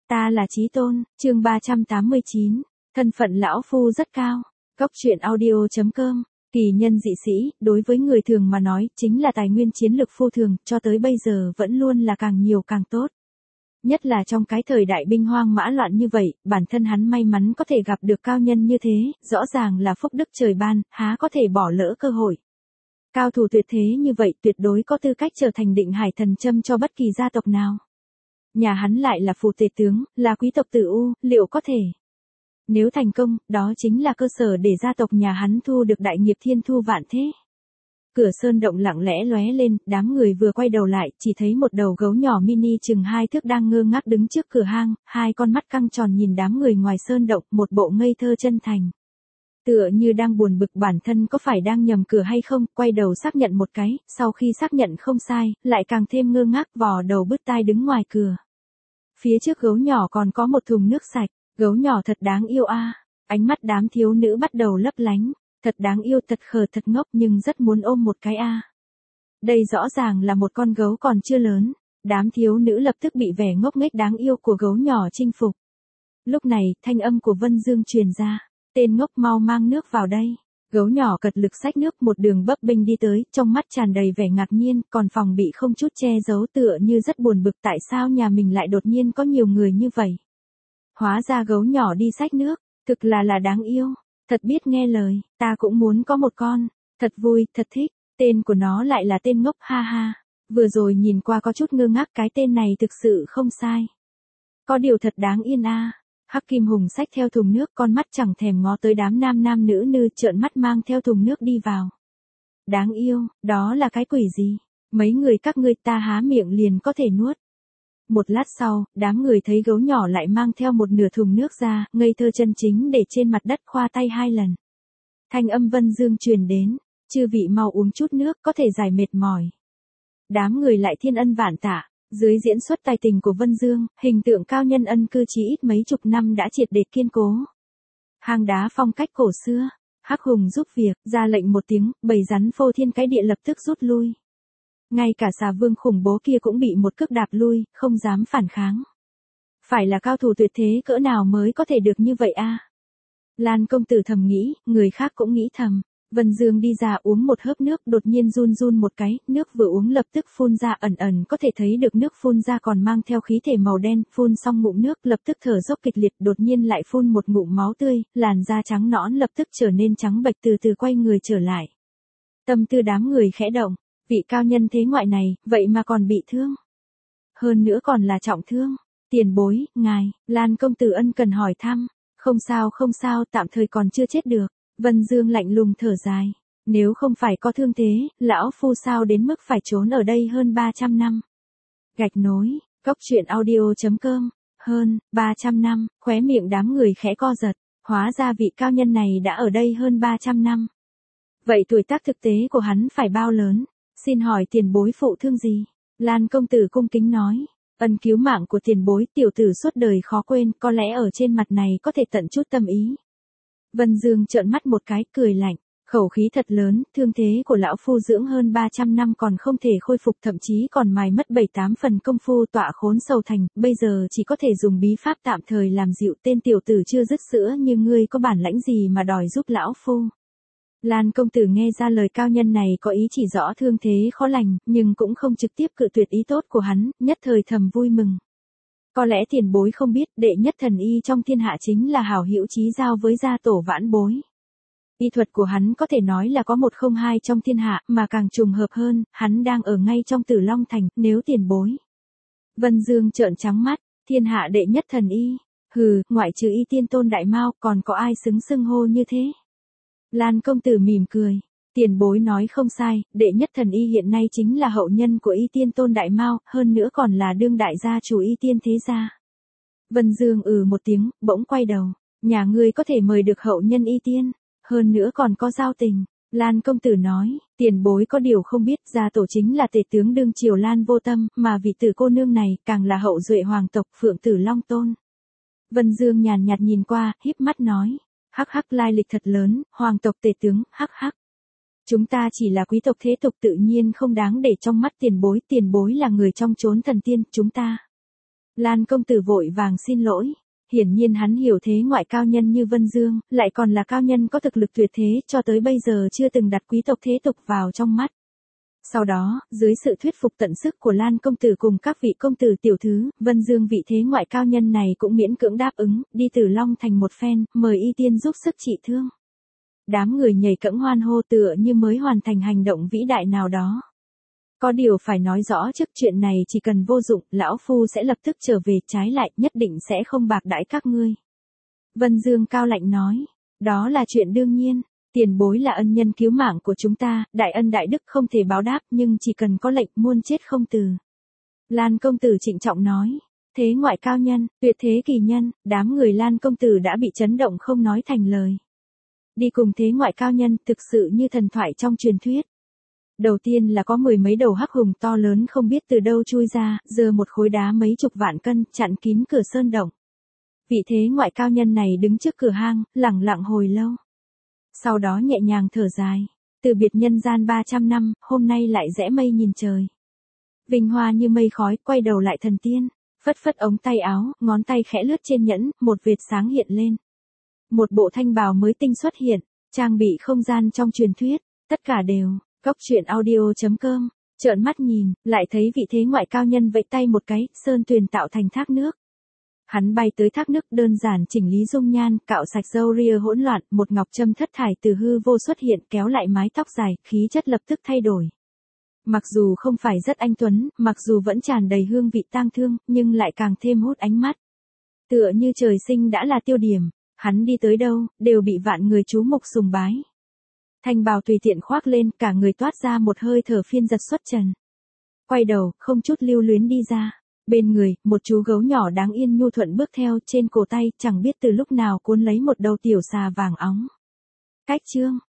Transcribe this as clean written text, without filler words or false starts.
Ta là Chí Tôn, chương 389, thân phận lão phu rất cao. Góc truyện audio.com, kỳ nhân dị sĩ, đối với người thường mà nói, chính là tài nguyên chiến lược phu thường, cho tới bây giờ vẫn luôn là càng nhiều càng tốt. Nhất là trong cái thời đại binh hoang mã loạn như vậy, bản thân hắn may mắn có thể gặp được cao nhân như thế, rõ ràng là phúc đức trời ban, há có thể bỏ lỡ cơ hội. Cao thủ tuyệt thế như vậy tuyệt đối có tư cách trở thành định hải thần châm cho bất kỳ gia tộc nào. Nhà hắn lại là phù tề tướng, là quý tộc tử U, liệu có thể? Nếu thành công, đó chính là cơ sở để gia tộc nhà hắn thu được đại nghiệp thiên thu vạn thế. Cửa sơn động lặng lẽ lóe lên, đám người vừa quay đầu lại, chỉ thấy một đầu gấu nhỏ mini chừng 2 thước đang ngơ ngác đứng trước cửa hang, hai con mắt căng tròn nhìn đám người ngoài sơn động, một bộ ngây thơ chân thành. Tựa như đang buồn bực bản thân có phải đang nhầm cửa hay không, quay đầu xác nhận một cái, sau khi xác nhận không sai, lại càng thêm ngơ ngác vò đầu bứt tai đứng ngoài cửa. Phía trước gấu nhỏ còn có một thùng nước sạch, gấu nhỏ thật đáng yêu a. Ánh mắt đám thiếu nữ bắt đầu lấp lánh, thật đáng yêu, thật khờ, thật ngốc nhưng rất muốn ôm một cái a. Đây rõ ràng là một con gấu còn chưa lớn, đám thiếu nữ lập tức bị vẻ ngốc nghếch đáng yêu của gấu nhỏ chinh phục. Lúc này, thanh âm của Vân Dương truyền ra. Tên ngốc mau mang nước vào đây. Gấu nhỏ cật lực xách nước một đường bấp bênh đi tới, trong mắt tràn đầy vẻ ngạc nhiên, còn phòng bị không chút che giấu tựa như rất buồn bực tại sao nhà mình lại đột nhiên có nhiều người như vậy. Hóa ra gấu nhỏ đi xách nước, thực là đáng yêu, thật biết nghe lời, ta cũng muốn có một con, thật vui, thật thích, tên của nó lại là tên ngốc ha ha. Vừa rồi nhìn qua có chút ngơ ngác cái tên này thực sự không sai. Có điều thật đáng yên a. Hắc Kim Hùng xách theo thùng nước, con mắt chẳng thèm ngó tới đám nam nữ trợn mắt mang theo thùng nước đi vào. Đáng yêu, đó là cái quỷ gì? Mấy người các ngươi ta há miệng liền có thể nuốt. Một lát sau, đám người thấy gấu nhỏ lại mang theo một nửa thùng nước ra, ngây thơ chân chính để trên mặt đất khoa tay 2 lần. Thanh âm Vân Dương truyền đến, chư vị mau uống chút nước có thể giải mệt mỏi. Đám người lại thiên ân vạn tạ. Dưới diễn xuất tài tình của Vân Dương, hình tượng cao nhân ân cư chỉ ít mấy chục năm đã triệt để kiên cố. Hang đá phong cách cổ xưa, Hắc Hùng giúp việc, ra lệnh một tiếng, bầy rắn phô thiên cái địa lập tức rút lui. Ngay cả xà vương khủng bố kia cũng bị một cước đạp lui, không dám phản kháng. Phải là cao thủ tuyệt thế cỡ nào mới có thể được như vậy a? Lan công tử thầm nghĩ, người khác cũng nghĩ thầm. Vân Dương đi ra uống một hớp nước, đột nhiên run run một cái, nước vừa uống lập tức phun ra, ẩn có thể thấy được nước phun ra còn mang theo khí thể màu đen, phun xong ngụm nước lập tức thở dốc kịch liệt, đột nhiên lại phun một ngụm máu tươi, làn da trắng nõn lập tức trở nên trắng bệch, từ từ quay người trở lại. Tâm tư đám người khẽ động, vị cao nhân thế ngoại này, vậy mà còn bị thương. Hơn nữa còn là trọng thương. Tiền bối, ngài, Lan công tử ân cần hỏi thăm, không sao, tạm thời còn chưa chết được. Vân Dương lạnh lùng thở dài, nếu không phải có thương thế, lão phu sao đến mức phải trốn ở đây hơn 300 năm. Gạch nối, góc truyện audio.com, hơn 300 năm, khóe miệng đám người khẽ co giật, hóa ra vị cao nhân này đã ở đây hơn 300 năm. Vậy tuổi tác thực tế của hắn phải bao lớn, xin hỏi tiền bối phụ thương gì? Lan công tử cung kính nói, ân cứu mạng của tiền bối tiểu tử suốt đời khó quên, có lẽ ở trên mặt này có thể tận chút tâm ý. Vân Dương trợn mắt một cái, cười lạnh, khẩu khí thật lớn, thương thế của lão phu dưỡng hơn 300 năm còn không thể khôi phục, thậm chí còn mài mất 7-8 phần công phu, tọa khốn sầu thành, bây giờ chỉ có thể dùng bí pháp tạm thời làm dịu, tên tiểu tử chưa dứt sữa như ngươi có bản lãnh gì mà đòi giúp lão phu. Lan công tử nghe ra lời cao nhân này có ý chỉ rõ thương thế khó lành, nhưng cũng không trực tiếp cự tuyệt ý tốt của hắn, nhất thời thầm vui mừng. Có lẽ tiền bối không biết, đệ nhất thần y trong thiên hạ chính là hảo hữu chí giao với gia tổ Vãn Bối. Y thuật của hắn có thể nói là có một không hai trong thiên hạ, mà càng trùng hợp hơn, hắn đang ở ngay trong Tử Long Thành, nếu tiền bối. Vân Dương trợn trắng mắt, thiên hạ đệ nhất thần y, hừ, ngoại trừ Y Tiên Tôn Đại Mao, còn có ai xưng hô như thế? Lan công tử mỉm cười. Tiền bối nói không sai, đệ nhất thần y hiện nay chính là hậu nhân của Y Tiên Tôn Đại Mao, hơn nữa còn là đương đại gia chủ Y Tiên thế gia. Vân Dương một tiếng, bỗng quay đầu, nhà ngươi có thể mời được hậu nhân Y Tiên, hơn nữa còn có giao tình. Lan công tử nói, tiền bối có điều không biết, gia tổ chính là tể tướng đương triều Lan Vô Tâm, mà vị tử cô nương này càng là hậu duệ hoàng tộc Phượng Tử Long Tôn. Vân Dương nhàn nhạt nhìn qua, híp mắt nói, hắc lai lịch thật lớn, hoàng tộc tể tướng, hắc. Chúng ta chỉ là quý tộc thế tục tự nhiên không đáng để trong mắt tiền bối là người trong chốn thần tiên, chúng ta Lan công tử vội vàng xin lỗi. Hiển nhiên hắn hiểu thế ngoại cao nhân như Vân Dương, lại còn là cao nhân có thực lực tuyệt thế, cho tới bây giờ chưa từng đặt quý tộc thế tục vào trong mắt. Sau đó, dưới sự thuyết phục tận sức của Lan công tử cùng các vị công tử tiểu thứ, Vân Dương vị thế ngoại cao nhân này cũng miễn cưỡng đáp ứng, đi Tử Long thành một phen, mời y tiên giúp sức trị thương. Đám người nhảy cẫng hoan hô tựa như mới hoàn thành hành động vĩ đại nào đó. Có điều phải nói rõ trước, chuyện này chỉ cần vô dụng, lão phu sẽ lập tức trở về, trái lại nhất định sẽ không bạc đãi các ngươi. Vân Dương cao lạnh nói, đó là chuyện đương nhiên, tiền bối là ân nhân cứu mạng của chúng ta, đại ân đại đức không thể báo đáp, nhưng chỉ cần có lệnh muôn chết không từ. Lan công tử trịnh trọng nói, thế ngoại cao nhân, tuyệt thế kỳ nhân, đám người Lan công tử đã bị chấn động không nói thành lời. Đi cùng thế ngoại cao nhân thực sự như thần thoại trong truyền thuyết. Đầu tiên là có mười mấy đầu hắc hùng to lớn không biết từ đâu chui ra, giơ một khối đá mấy chục vạn cân, chặn kín cửa sơn động. Vị thế ngoại cao nhân này đứng trước cửa hang, lẳng lặng hồi lâu. Sau đó nhẹ nhàng thở dài, từ biệt nhân gian 300 năm, hôm nay lại rẽ mây nhìn trời. Vinh hoa như mây khói, quay đầu lại thần tiên, phất phất ống tay áo, ngón tay khẽ lướt trên nhẫn, một vệt sáng hiện lên. Một bộ thanh bào mới tinh xuất hiện, trang bị không gian trong truyền thuyết, tất cả đều. Cốc truyện audio.com, trợn mắt nhìn, lại thấy vị thế ngoại cao nhân vẫy tay một cái, sơn tuyền tạo thành thác nước. Hắn bay tới thác nước, đơn giản chỉnh lý dung nhan, cạo sạch râu ria hỗn loạn, một ngọc trâm thất thải từ hư vô xuất hiện, kéo lại mái tóc dài, khí chất lập tức thay đổi. Mặc dù không phải rất anh tuấn, mặc dù vẫn tràn đầy hương vị tang thương, nhưng lại càng thêm hút ánh mắt. Tựa như trời sinh đã là tiêu điểm, hắn đi tới đâu, đều bị vạn người chú mục sùng bái. Thanh bào tùy tiện khoác lên, cả người toát ra một hơi thở phiên giật xuất trần. Quay đầu, không chút lưu luyến đi ra. Bên người, một chú gấu nhỏ đáng yên nhu thuận bước theo, trên cổ tay, chẳng biết từ lúc nào cuốn lấy một đầu tiểu xà vàng óng. Cách chương.